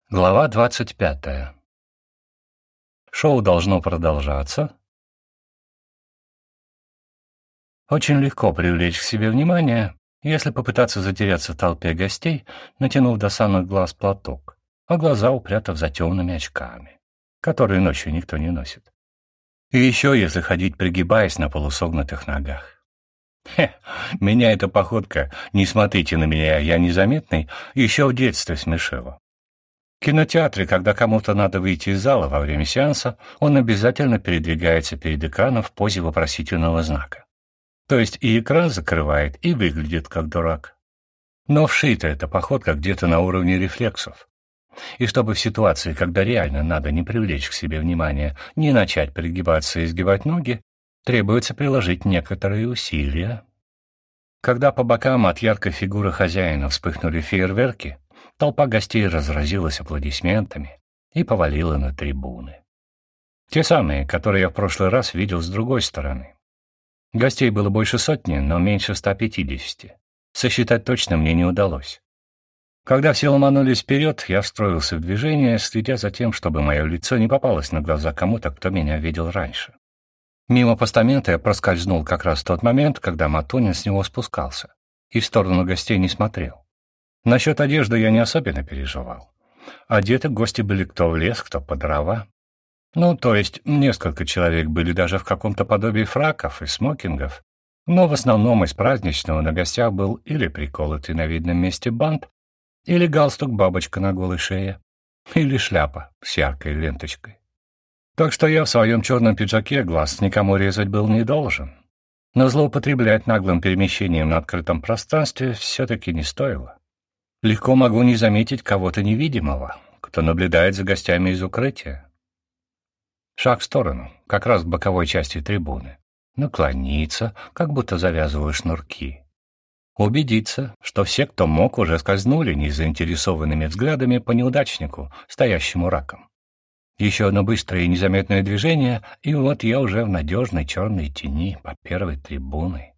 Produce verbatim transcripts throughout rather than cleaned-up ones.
Глава двадцать пятая. Шоу должно продолжаться. Очень легко привлечь к себе внимание, если попытаться затеряться в толпе гостей, натянув до самых глаз платок, а глаза упрятав за темными очками, которые ночью никто не носит. И еще если ходить, пригибаясь на полусогнутых ногах. Хе, меня эта походка, не смотрите на меня, я незаметный, еще в детстве смешила. В кинотеатре, когда кому-то надо выйти из зала во время сеанса, он обязательно передвигается перед экраном в позе вопросительного знака. То есть и экран закрывает, и выглядит как дурак. Но вшита эта походка где-то на уровне рефлексов. И чтобы в ситуации, когда реально надо не привлечь к себе внимание, не начать пригибаться и изгибать ноги, требуется приложить некоторые усилия. Когда по бокам от яркой фигуры хозяина вспыхнули фейерверки, толпа гостей разразилась аплодисментами и повалила на трибуны. Те самые, которые я в прошлый раз видел с другой стороны. Гостей было больше сотни, но меньше ста пятидесяти. Сосчитать точно мне не удалось. Когда все ломанулись вперед, я встроился в движение, следя за тем, чтобы мое лицо не попалось на глаза кому-то, кто меня видел раньше. Мимо постамента я проскользнул как раз в тот момент, когда Матонин с него спускался, и в сторону гостей не смотрел. Насчет одежды я не особенно переживал. Одеты гости были кто в лес, кто по дрова. Ну, то есть несколько человек были даже в каком-то подобии фраков и смокингов, но в основном из праздничного на гостях был или приколотый на видном месте бант, или галстук-бабочка на голой шее, или шляпа с яркой ленточкой. Так что я в своем черном пиджаке глаз никому резать был не должен. Но злоупотреблять наглым перемещением на открытом пространстве все-таки не стоило. Легко могу не заметить кого-то невидимого, кто наблюдает за гостями из укрытия. Шаг в сторону, как раз к боковой части трибуны. Наклониться, как будто завязываю шнурки. Убедиться, что все, кто мог, уже скользнули незаинтересованными взглядами по неудачнику, стоящему раком. Еще одно быстрое и незаметное движение, и вот я уже в надежной черной тени под первой трибуной.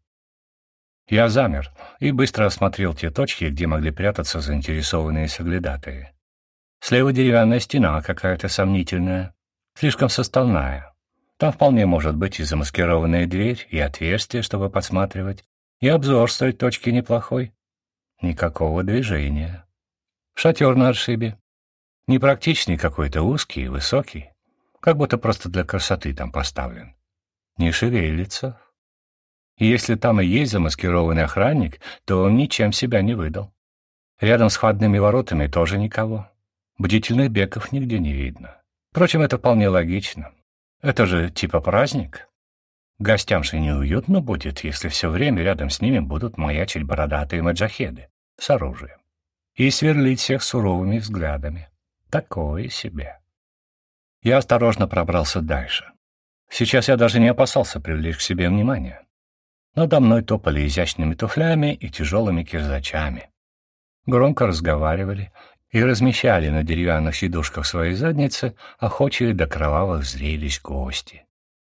Я замер и быстро осмотрел те точки, где могли прятаться заинтересованные соглядатые. Слева деревянная стена какая-то сомнительная, слишком составная. Там вполне может быть и замаскированная дверь, и отверстие, чтобы подсматривать, и обзор с той точки неплохой. Никакого движения. Шатер на отшибе. Непрактичный какой-то, узкий и высокий, как будто просто для красоты там поставлен. Не шевелится. И если там и есть замаскированный охранник, то он ничем себя не выдал. Рядом с входными воротами тоже никого. Бдительных беков нигде не видно. Впрочем, это вполне логично. Это же типа праздник. Гостям же неуютно будет, если все время рядом с ними будут маячить бородатые маджахеды с оружием и сверлить всех суровыми взглядами. Такое себе. Я осторожно пробрался дальше. Сейчас я даже не опасался привлечь к себе внимание. Надо мной топали изящными туфлями и тяжелыми кирзачами. Громко разговаривали и размещали на деревянных сидушках своей задницы охочие до кровавых зрелищ гости.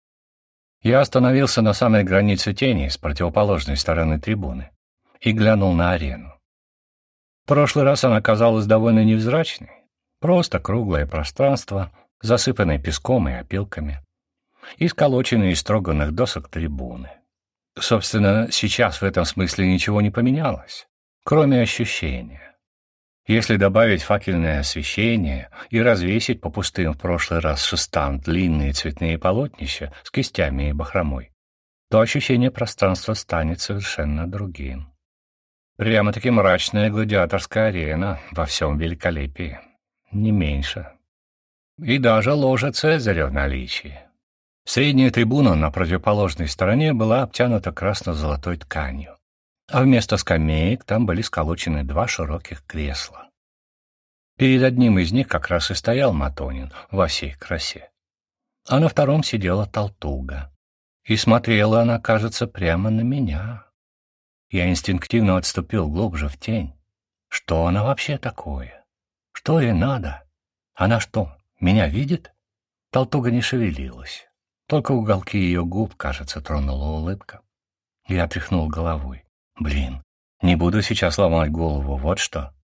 Я остановился на самой границе тени с противоположной стороны трибуны и глянул на арену. В прошлый раз она казалась довольно невзрачной, просто круглое пространство, засыпанное песком и опилками, и сколоченные из строганных досок трибуны. Собственно, сейчас в этом смысле ничего не поменялось, кроме ощущения. Если добавить факельное освещение и развесить по пустым в прошлый раз шестам длинные цветные полотнища с кистями и бахромой, то ощущение пространства станет совершенно другим. Прямо-таки мрачная гладиаторская арена во всем великолепии, не меньше. И даже ложа Цезаря в наличии. Средняя трибуна на противоположной стороне была обтянута красно-золотой тканью, а вместо скамеек там были сколочены два широких кресла. Перед одним из них как раз и стоял Матонин во всей красе, а на втором сидела Талтуга. И смотрела она, кажется, прямо на меня. Я инстинктивно отступил глубже в тень. Что она вообще такое? Что ей надо? Она что, меня видит? Талтуга не шевелилась. Только уголки ее губ, кажется, тронула улыбка. Я тряхнул головой. Блин, не буду сейчас ломать голову, вот что.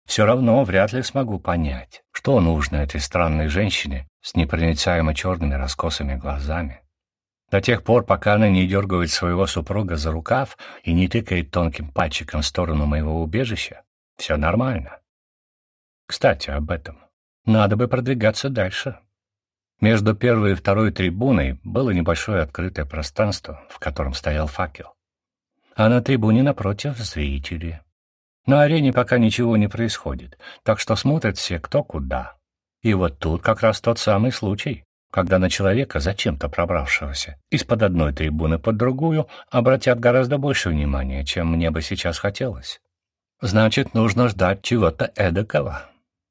все равно вряд ли смогу понять, что нужно этой странной женщине с непроницаемо черными раскосыми глазами. До тех пор, пока она не дергает своего супруга за рукав и не тыкает тонким пальчиком в сторону моего убежища, все нормально. Кстати, об этом. Надо бы продвигаться дальше. Между первой и второй трибуной было небольшое открытое пространство, в котором стоял факел. А на трибуне напротив — зрители. На арене пока ничего не происходит, так что смотрят все кто куда. И вот тут как раз тот самый случай, когда на человека, зачем-то пробравшегося из-под одной трибуны под другую, обратят гораздо больше внимания, чем мне бы сейчас хотелось. Значит, нужно ждать чего-то эдакого.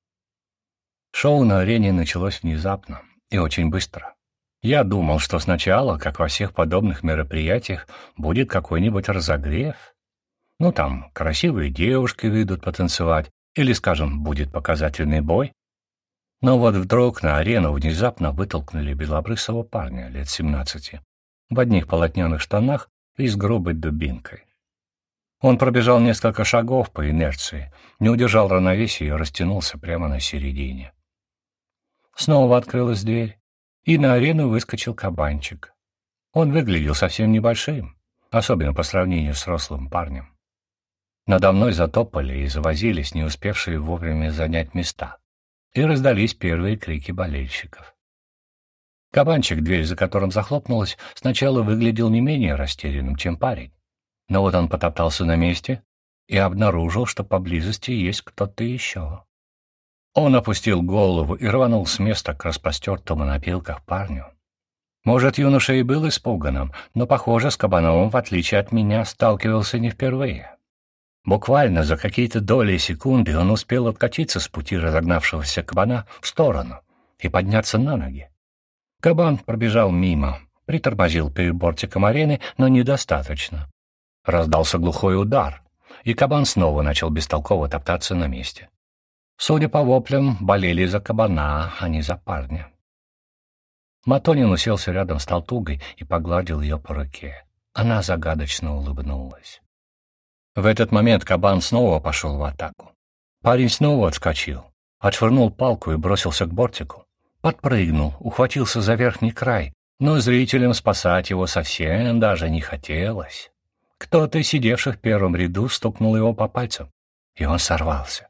Шоу на арене началось внезапно и очень быстро. Я думал, что сначала, как во всех подобных мероприятиях, будет какой-нибудь разогрев. Ну, там, красивые девушки выйдут потанцевать, или, скажем, будет показательный бой. Но вот вдруг на арену внезапно вытолкнули белобрысого парня лет семнадцати, в одних полотняных штанах и с грубой дубинкой. Он пробежал несколько шагов по инерции, не удержал равновесия и растянулся прямо на середине. Снова открылась дверь, и на арену выскочил кабанчик. Он выглядел совсем небольшим, особенно по сравнению с рослым парнем. Надо мной затопали и завозились не успевшие вовремя занять места, и раздались первые крики болельщиков. Кабанчик, дверь за которым захлопнулась, сначала выглядел не менее растерянным, чем парень. Но вот он потоптался на месте и обнаружил, что поблизости есть кто-то еще. Он опустил голову и рванул с места к распростертому на пилках парню. Может, юноша и был испуганным, но, похоже, с Кабановым, в отличие от меня, сталкивался не впервые. Буквально за какие-то доли секунды он успел откатиться с пути разогнавшегося кабана в сторону и подняться на ноги. Кабан пробежал мимо, притормозил перед бортиком арены, но недостаточно. Раздался глухой удар, и кабан снова начал бестолково топтаться на месте. Судя по воплям, болели за кабана, а не за парня. Матонин уселся рядом с Толтугой и погладил ее по руке. Она загадочно улыбнулась. В этот момент кабан снова пошел в атаку. Парень снова отскочил, отшвырнул палку и бросился к бортику. Подпрыгнул, ухватился за верхний край, но зрителям спасать его совсем даже не хотелось. Кто-то из сидевших в первом ряду стукнул его по пальцам, и он сорвался.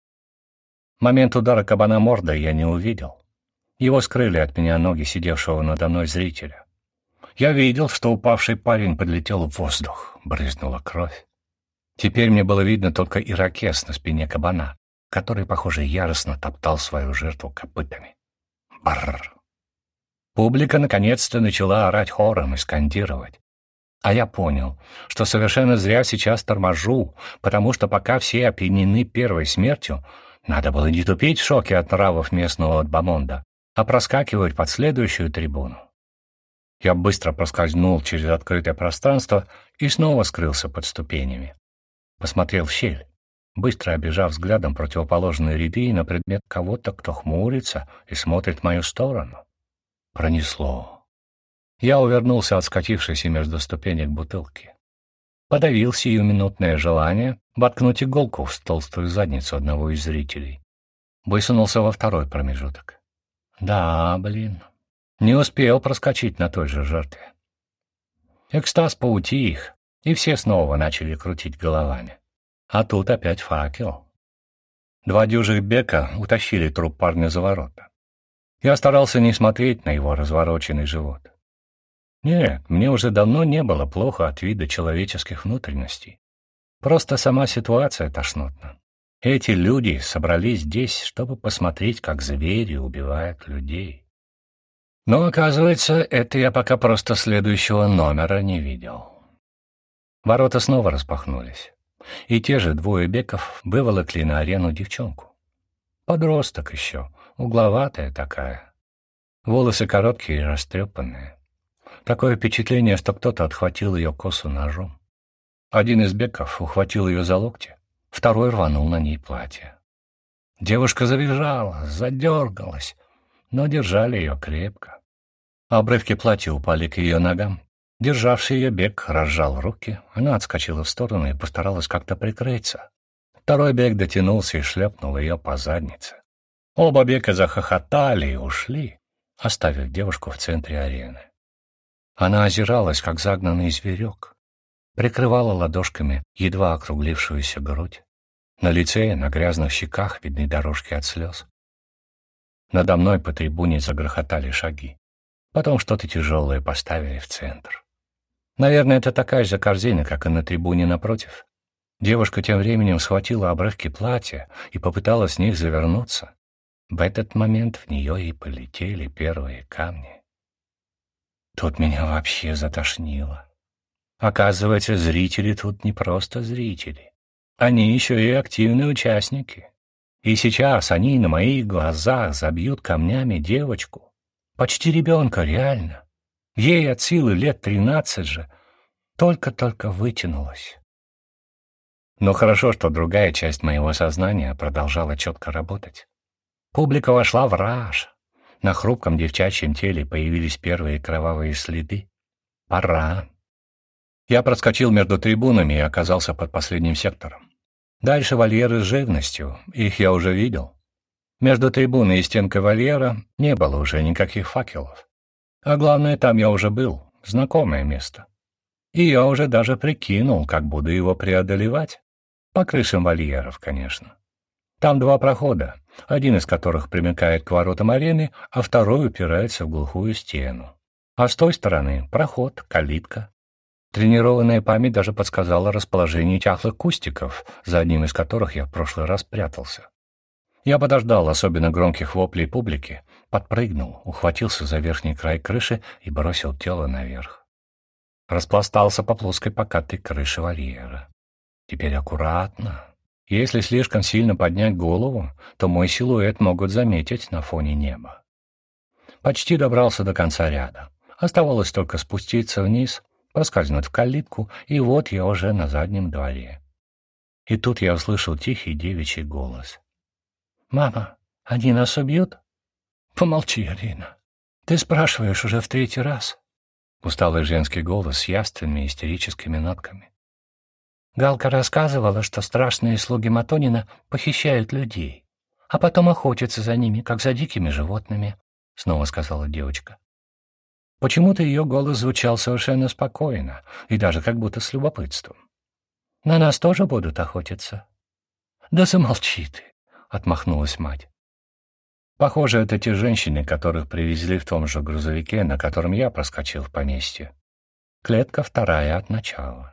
Момент удара кабана мордой я не увидел. Его скрыли от меня ноги сидевшего надо мной зрителя. Я видел, что упавший парень подлетел в воздух, брызнула кровь. Теперь мне было видно только ирокез на спине кабана, который, похоже, яростно топтал свою жертву копытами. Бррр. Публика наконец-то начала орать хором и скандировать. А я понял, что совершенно зря сейчас торможу, потому что пока все опьянены первой смертью, надо было не тупить в шоке от нравов местного бомонда, а проскакивать под следующую трибуну. Я быстро проскользнул через открытое пространство и снова скрылся под ступенями. Посмотрел в щель, быстро обежав взглядом противоположные ряды на предмет кого-то, кто хмурится и смотрит в мою сторону. Пронесло. Я увернулся от скатившейся между ступенек бутылки. Подавил сиюминутное желание воткнуть иголку в толстую задницу одного из зрителей. Высунулся во второй промежуток. Да, блин, не успел проскочить на той же жертве. Экстаз поутих, и все снова начали крутить головами. А тут опять факел. Два дюжих бека утащили труп парня за ворота. Я старался не смотреть на его развороченный живот. Нет, мне уже давно не было плохо от вида человеческих внутренностей. Просто сама ситуация тошнотна. Эти люди собрались здесь, чтобы посмотреть, как звери убивают людей. Но, оказывается, это я пока просто следующего номера не видел. Ворота снова распахнулись, и те же двое беков выволокли на арену девчонку. Подросток еще, угловатая такая. Волосы короткие и растрепанные. Такое впечатление, что кто-то отхватил ее косу ножом. Один из беков ухватил ее за локти, второй рванул на ней платье. Девушка завизжала, задергалась, но держали ее крепко. Обрывки платья упали к ее ногам. Державший ее бек разжал руки, она отскочила в сторону и постаралась как-то прикрыться. Второй бег дотянулся и шлепнул ее по заднице. Оба бега захохотали и ушли, оставив девушку в центре арены. Она озиралась, как загнанный зверек, прикрывала ладошками едва округлившуюся грудь. На лице и на грязных щеках видны дорожки от слез. Надо мной по трибуне загрохотали шаги. Потом что-то тяжелое поставили в центр. Наверное, это такая же корзина, как и на трибуне напротив. Девушка тем временем схватила обрывки платья и попыталась с них завернуться. В этот момент в нее и полетели первые камни. Тут меня вообще затошнило. Оказывается, зрители тут не просто зрители. Они еще и активные участники. И сейчас они на моих глазах забьют камнями девочку. Почти ребенка, реально. Ей от силы лет тринадцать же. Только-только вытянулась. Но хорошо, что другая часть моего сознания продолжала четко работать. Публика вошла в раж. На хрупком девчачьем теле появились первые кровавые следы. Пора. Я проскочил между трибунами и оказался под последним сектором. Дальше вольеры с живностью, их я уже видел. Между трибуной и стенкой вольера не было уже никаких факелов. А главное, там я уже был, знакомое место. И я уже даже прикинул, как буду его преодолевать. По крышам вольеров, конечно. Там два прохода, один из которых примыкает к воротам арены, а второй упирается в глухую стену. А с той стороны проход, калитка. Тренированная память даже подсказала расположение чахлых кустиков, за одним из которых я в прошлый раз прятался. Я подождал особенно громких воплей публики, подпрыгнул, ухватился за верхний край крыши и бросил тело наверх. Распластался по плоской покатой крыше вольера. Теперь аккуратно. Если слишком сильно поднять голову, то мой силуэт могут заметить на фоне неба. Почти добрался до конца ряда. Оставалось только спуститься вниз, проскользнуть в калитку, и вот я уже на заднем дворе. И тут я услышал тихий девичий голос. «Мама, они нас убьют?» «Помолчи, Арина. Ты спрашиваешь уже в третий раз». Усталый женский голос с явственными истерическими нотками. Галка рассказывала, что страшные слуги Матонина похищают людей, а потом охотятся за ними, как за дикими животными, — снова сказала девочка. Почему-то ее голос звучал совершенно спокойно и даже как будто с любопытством. «На нас тоже будут охотиться?» «Да замолчи ты!» — отмахнулась мать. Похоже, это те женщины, которых привезли в том же грузовике, на котором я проскочил в поместье. Клетка вторая от начала.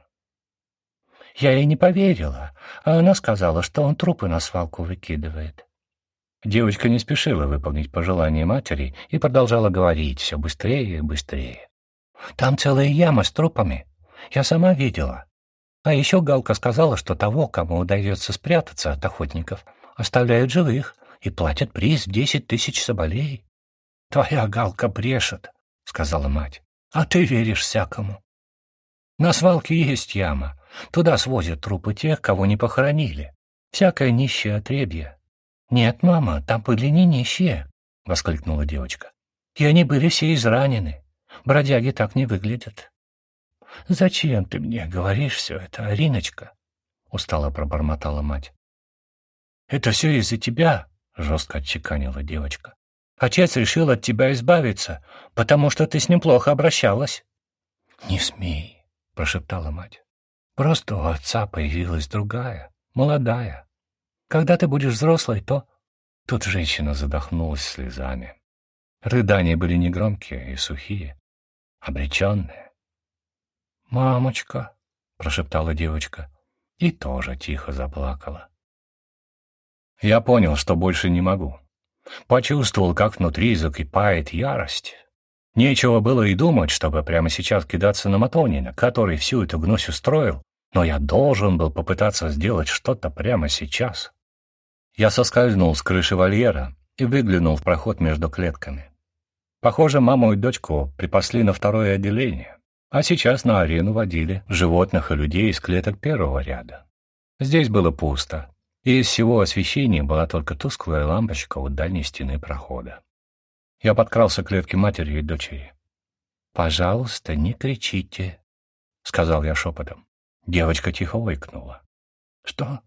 Я ей не поверила, а она сказала, что он трупы на свалку выкидывает. Девочка не спешила выполнить пожелание матери и продолжала говорить все быстрее и быстрее. «Там целая яма с трупами. Я сама видела. А еще Галка сказала, что того, кому удается спрятаться от охотников, оставляют живых и платят приз в десять тысяч соболей». «Твоя Галка брешет», — сказала мать, — «а ты веришь всякому. На свалке есть яма. Туда свозят трупы тех, кого не похоронили. Всякое нищее отребье». «Нет, мама, там были не нищие», — воскликнула девочка. «И они были все изранены. Бродяги так не выглядят». «Зачем ты мне говоришь все это, Ариночка?» — устало пробормотала мать. «Это все из-за тебя», — жестко отчеканила девочка. «Отец решил от тебя избавиться, потому что ты с ним плохо обращалась». «Не смей», — прошептала мать. «Просто у отца появилась другая, молодая. Когда ты будешь взрослой, то...» Тут женщина задохнулась слезами. Рыдания были негромкие и сухие, обреченные. «Мамочка», — прошептала девочка, и тоже тихо заплакала. Я понял, что больше не могу. Почувствовал, как внутри закипает ярость. Нечего было и думать, чтобы прямо сейчас кидаться на Матонина, который всю эту гнусь устроил, но я должен был попытаться сделать что-то прямо сейчас. Я соскользнул с крыши вольера и выглянул в проход между клетками. Похоже, маму и дочку припасли на второе отделение, а сейчас на арену водили животных и людей из клеток первого ряда. Здесь было пусто, и из всего освещения была только тусклая лампочка у дальней стены прохода. Я подкрался к клетке матери и дочери. «Пожалуйста, не кричите», — сказал я шепотом. Девочка тихо ойкнула. «Что?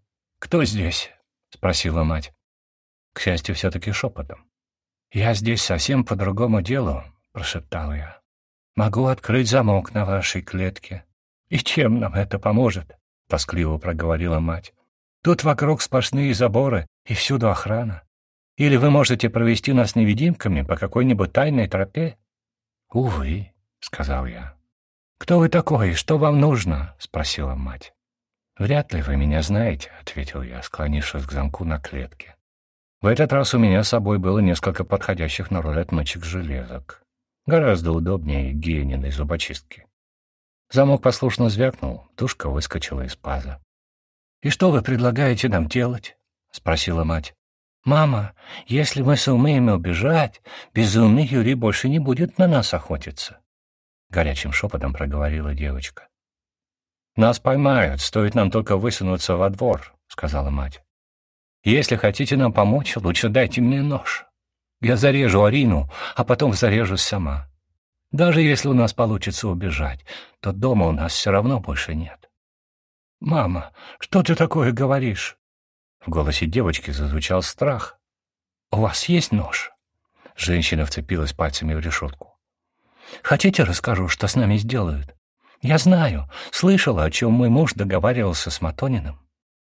«Кто здесь?» — спросила мать. К счастью, все-таки шепотом. «Я здесь совсем по другому делу», — прошептал я. «Могу открыть замок на вашей клетке». «И чем нам это поможет?» — тоскливо проговорила мать. «Тут вокруг сплошные заборы и всюду охрана. Или вы можете провести нас невидимками по какой-нибудь тайной тропе?» «Увы», — сказал я. «Кто вы такой и что вам нужно?» — спросила мать. «Вряд ли вы меня знаете», — ответил я, склонившись к замку на клетке. В этот раз у меня с собой было несколько подходящих на роль отмычек железок. Гораздо удобнее Гениной зубочистки. Замок послушно звякнул, тушка выскочила из паза. «И что вы предлагаете нам делать?» — спросила мать. «Мама, если мы сумеем убежать, безумный Юрий больше не будет на нас охотиться», — горячим шепотом проговорила девочка. «Нас поймают, стоит нам только высунуться во двор», — сказала мать. «Если хотите нам помочь, лучше дайте мне нож. Я зарежу Арину, а потом зарежусь сама. Даже если у нас получится убежать, то дома у нас все равно больше нет». «Мама, что ты такое говоришь?» В голосе девочки зазвучал страх. «У вас есть нож?» Женщина вцепилась пальцами в решетку. «Хотите, расскажу, что с нами сделают? Я знаю, слышала, о чем мой муж договаривался с Матониным.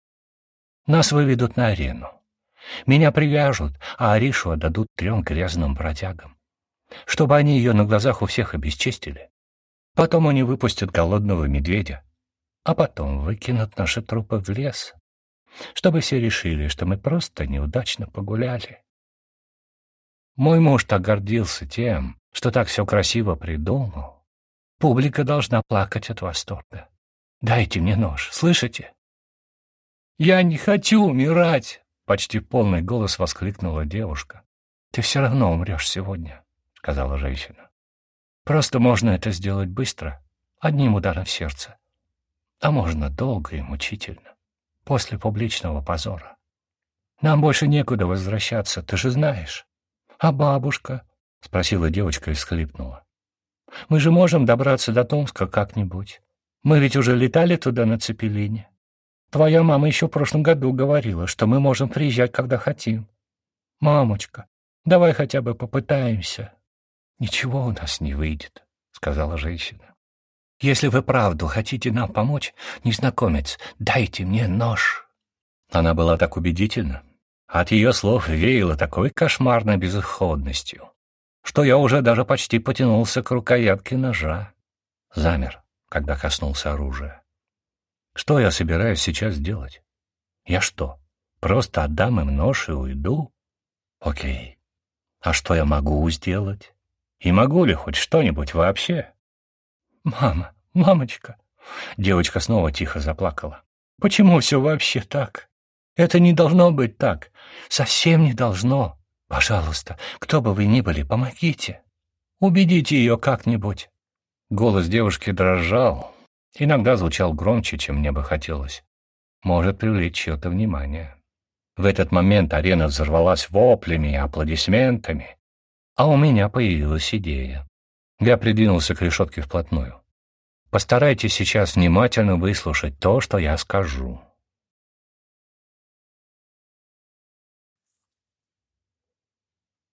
Нас выведут на арену. Меня привяжут, а Аришу отдадут трем грязным бродягам, чтобы они ее на глазах у всех обесчестили. Потом они выпустят голодного медведя, а потом выкинут наши трупы в лес, чтобы все решили, что мы просто неудачно погуляли. Мой муж так гордился тем, что так все красиво придумал. Публика должна плакать от восторга. Дайте мне нож, слышите?» «Я не хочу умирать!» — почти полный голос воскликнула девушка. «Ты все равно умрешь сегодня», — сказала женщина. «Просто можно это сделать быстро, одним ударом в сердце. А можно долго и мучительно, после публичного позора. Нам больше некуда возвращаться, ты же знаешь». «А бабушка?» — спросила девочка и всхлипнула. «Мы же можем добраться до Томска как-нибудь. Мы ведь уже летали туда на Цепелине. Твоя мама еще в прошлом году говорила, что мы можем приезжать, когда хотим. Мамочка, давай хотя бы попытаемся». «Ничего у нас не выйдет», — сказала женщина. «Если вы правду хотите нам помочь, незнакомец, дайте мне нож». Она была так убедительна. От ее слов веяло такой кошмарной безысходностью, что я уже даже почти потянулся к рукоятке ножа. Замер, когда коснулся оружия. Что я собираюсь сейчас делать? Я что, просто отдам им нож и уйду? Окей. А что я могу сделать? И могу ли хоть что-нибудь вообще? «Мама, мамочка!» Девочка снова тихо заплакала. «Почему все вообще так? Это не должно быть так. Совсем не должно. Пожалуйста, кто бы вы ни были, помогите. Убедите ее как-нибудь». Голос девушки дрожал. Иногда звучал громче, чем мне бы хотелось. Может привлечь чье-то внимание. В этот момент арена взорвалась воплями и аплодисментами, а у меня появилась идея. Я придвинулся к решетке вплотную. Постарайтесь сейчас внимательно выслушать то, что я скажу.